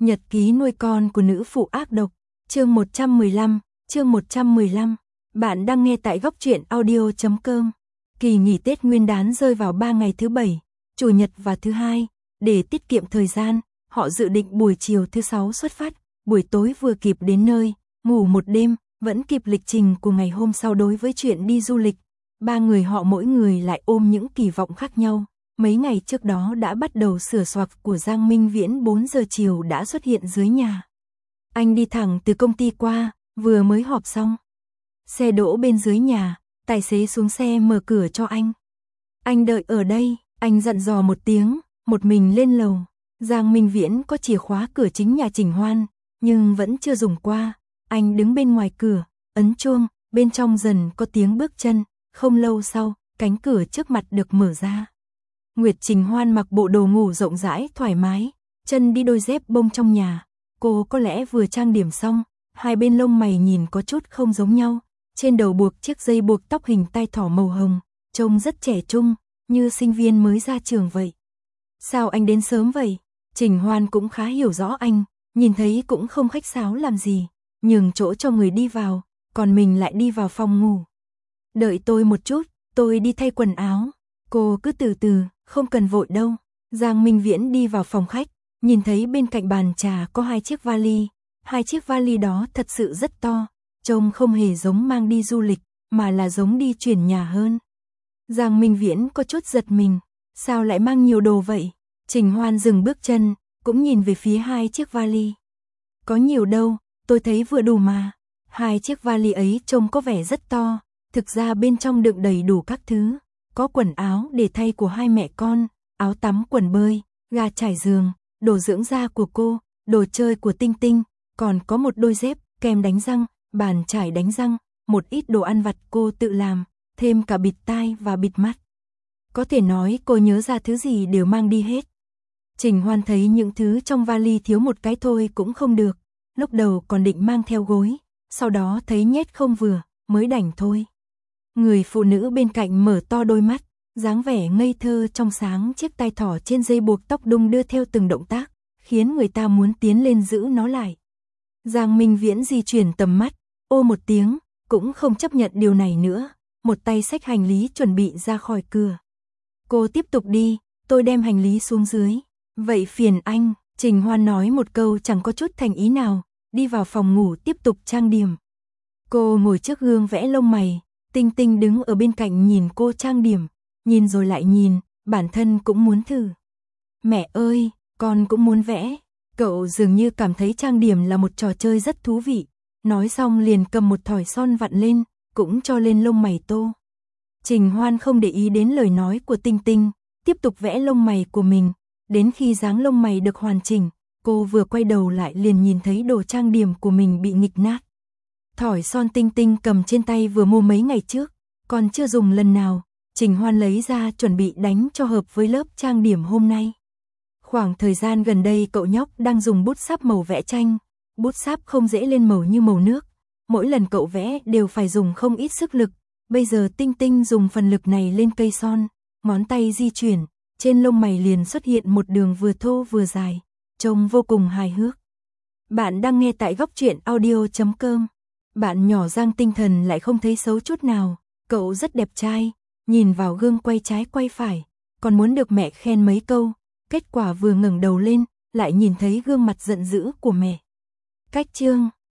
Nhật ký nuôi con của nữ phụ ác độc, chương 115, Bạn đang nghe tại góc truyện audio.com. Kỳ nghỉ Tết Nguyên đán rơi vào 3 ngày thứ Bảy, Chủ nhật và thứ Hai. Để tiết kiệm thời gian, họ dự định buổi chiều thứ Sáu xuất phát, buổi tối vừa kịp đến nơi, ngủ một đêm, vẫn kịp lịch trình của ngày hôm sau. Đối với chuyện đi du lịch, ba người họ mỗi người lại ôm những kỳ vọng khác nhau. Mấy ngày trước đó đã bắt đầu sửa soạc của Giang Minh Viễn 4 giờ chiều đã xuất hiện dưới nhà. Anh đi thẳng từ công ty qua, vừa mới họp xong. Xe đỗ bên dưới nhà, tài xế xuống xe mở cửa cho anh. Anh đợi ở đây, anh dặn dò một tiếng, một mình lên lầu. Giang Minh Viễn có chìa khóa cửa chính nhà Trình Hoan, nhưng vẫn chưa dùng qua. Anh đứng bên ngoài cửa, ấn chuông, bên trong dần có tiếng bước chân. Không lâu sau, cánh cửa trước mặt được mở ra. Nguyệt Trình Hoan mặc bộ đồ ngủ rộng rãi thoải mái, chân đi đôi dép bông trong nhà. Cô có lẽ vừa trang điểm xong, hai bên lông mày nhìn có chút không giống nhau. Trên đầu buộc chiếc dây buộc tóc hình tai thỏ màu hồng, trông rất trẻ trung, như sinh viên mới ra trường vậy. Sao anh đến sớm vậy? Trình Hoan cũng khá hiểu rõ anh, nhìn thấy cũng không khách sáo làm gì, nhường chỗ cho người đi vào, còn mình lại đi vào phòng ngủ. Đợi tôi một chút, tôi đi thay quần áo. Cô cứ từ từ, không cần vội đâu. Giang Minh Viễn đi vào phòng khách, nhìn thấy bên cạnh bàn trà có hai chiếc vali. Hai chiếc vali đó thật sự rất to, trông không hề giống mang đi du lịch, mà là giống đi chuyển nhà hơn. Giang Minh Viễn có chút giật mình, sao lại mang nhiều đồ vậy? Trình Hoan dừng bước chân, cũng nhìn về phía hai chiếc vali. Có nhiều đâu, tôi thấy vừa đủ mà. Hai chiếc vali ấy trông có vẻ rất to, thực ra bên trong đựng đầy đủ các thứ. Có quần áo để thay của hai mẹ con, áo tắm quần bơi, ga trải giường, đồ dưỡng da của cô, đồ chơi của Tinh Tinh, còn có một đôi dép, kem đánh răng, bàn chải đánh răng, một ít đồ ăn vặt cô tự làm, thêm cả bịt tai và bịt mắt. Có thể nói cô nhớ ra thứ gì đều mang đi hết. Trình Hoan thấy những thứ trong vali thiếu một cái thôi cũng không được, lúc đầu còn định mang theo gối, sau đó thấy nhét không vừa, mới đành thôi. Người phụ nữ bên cạnh mở to đôi mắt, dáng vẻ ngây thơ trong sáng, chiếc tai thỏ trên dây buộc tóc đung đưa theo từng động tác, khiến người ta muốn tiến lên giữ nó lại. Giang Minh Viễn di chuyển tầm mắt, ô một tiếng, cũng không chấp nhận điều này nữa, một tay xách hành lý chuẩn bị ra khỏi cửa. Cô tiếp tục đi, tôi đem hành lý xuống dưới. Vậy phiền anh, Trình Hoan nói một câu chẳng có chút thành ý nào, đi vào phòng ngủ tiếp tục trang điểm. Cô ngồi trước gương vẽ lông mày. Tinh Tinh đứng ở bên cạnh nhìn cô trang điểm, nhìn rồi lại nhìn, bản thân cũng muốn thử. Mẹ ơi, con cũng muốn vẽ. Cậu dường như cảm thấy trang điểm là một trò chơi rất thú vị. Nói xong liền cầm một thỏi son vặn lên, cũng cho lên lông mày tô. Trình Hoan không để ý đến lời nói của Tinh Tinh, tiếp tục vẽ lông mày của mình. Đến khi dáng lông mày được hoàn chỉnh, cô vừa quay đầu lại liền nhìn thấy đồ trang điểm của mình bị nghịch nát. Thỏi son Tinh Tinh cầm trên tay vừa mua mấy ngày trước, còn chưa dùng lần nào, Trình Hoan lấy ra chuẩn bị đánh cho hợp với lớp trang điểm hôm nay. Khoảng thời gian gần đây cậu nhóc đang dùng bút sáp màu vẽ tranh, bút sáp không dễ lên màu như màu nước, mỗi lần cậu vẽ đều phải dùng không ít sức lực, bây giờ Tinh Tinh dùng phần lực này lên cây son, ngón tay di chuyển, trên lông mày liền xuất hiện một đường vừa thô vừa dài, trông vô cùng hài hước. Bạn đang nghe tại góc truyện audio.com. Bạn nhỏ Giang tinh thần lại không thấy xấu chút nào, cậu rất đẹp trai, nhìn vào gương quay trái quay phải, còn muốn được mẹ khen mấy câu, kết quả vừa ngẩng đầu lên, lại nhìn thấy gương mặt giận dữ của mẹ. Cách chương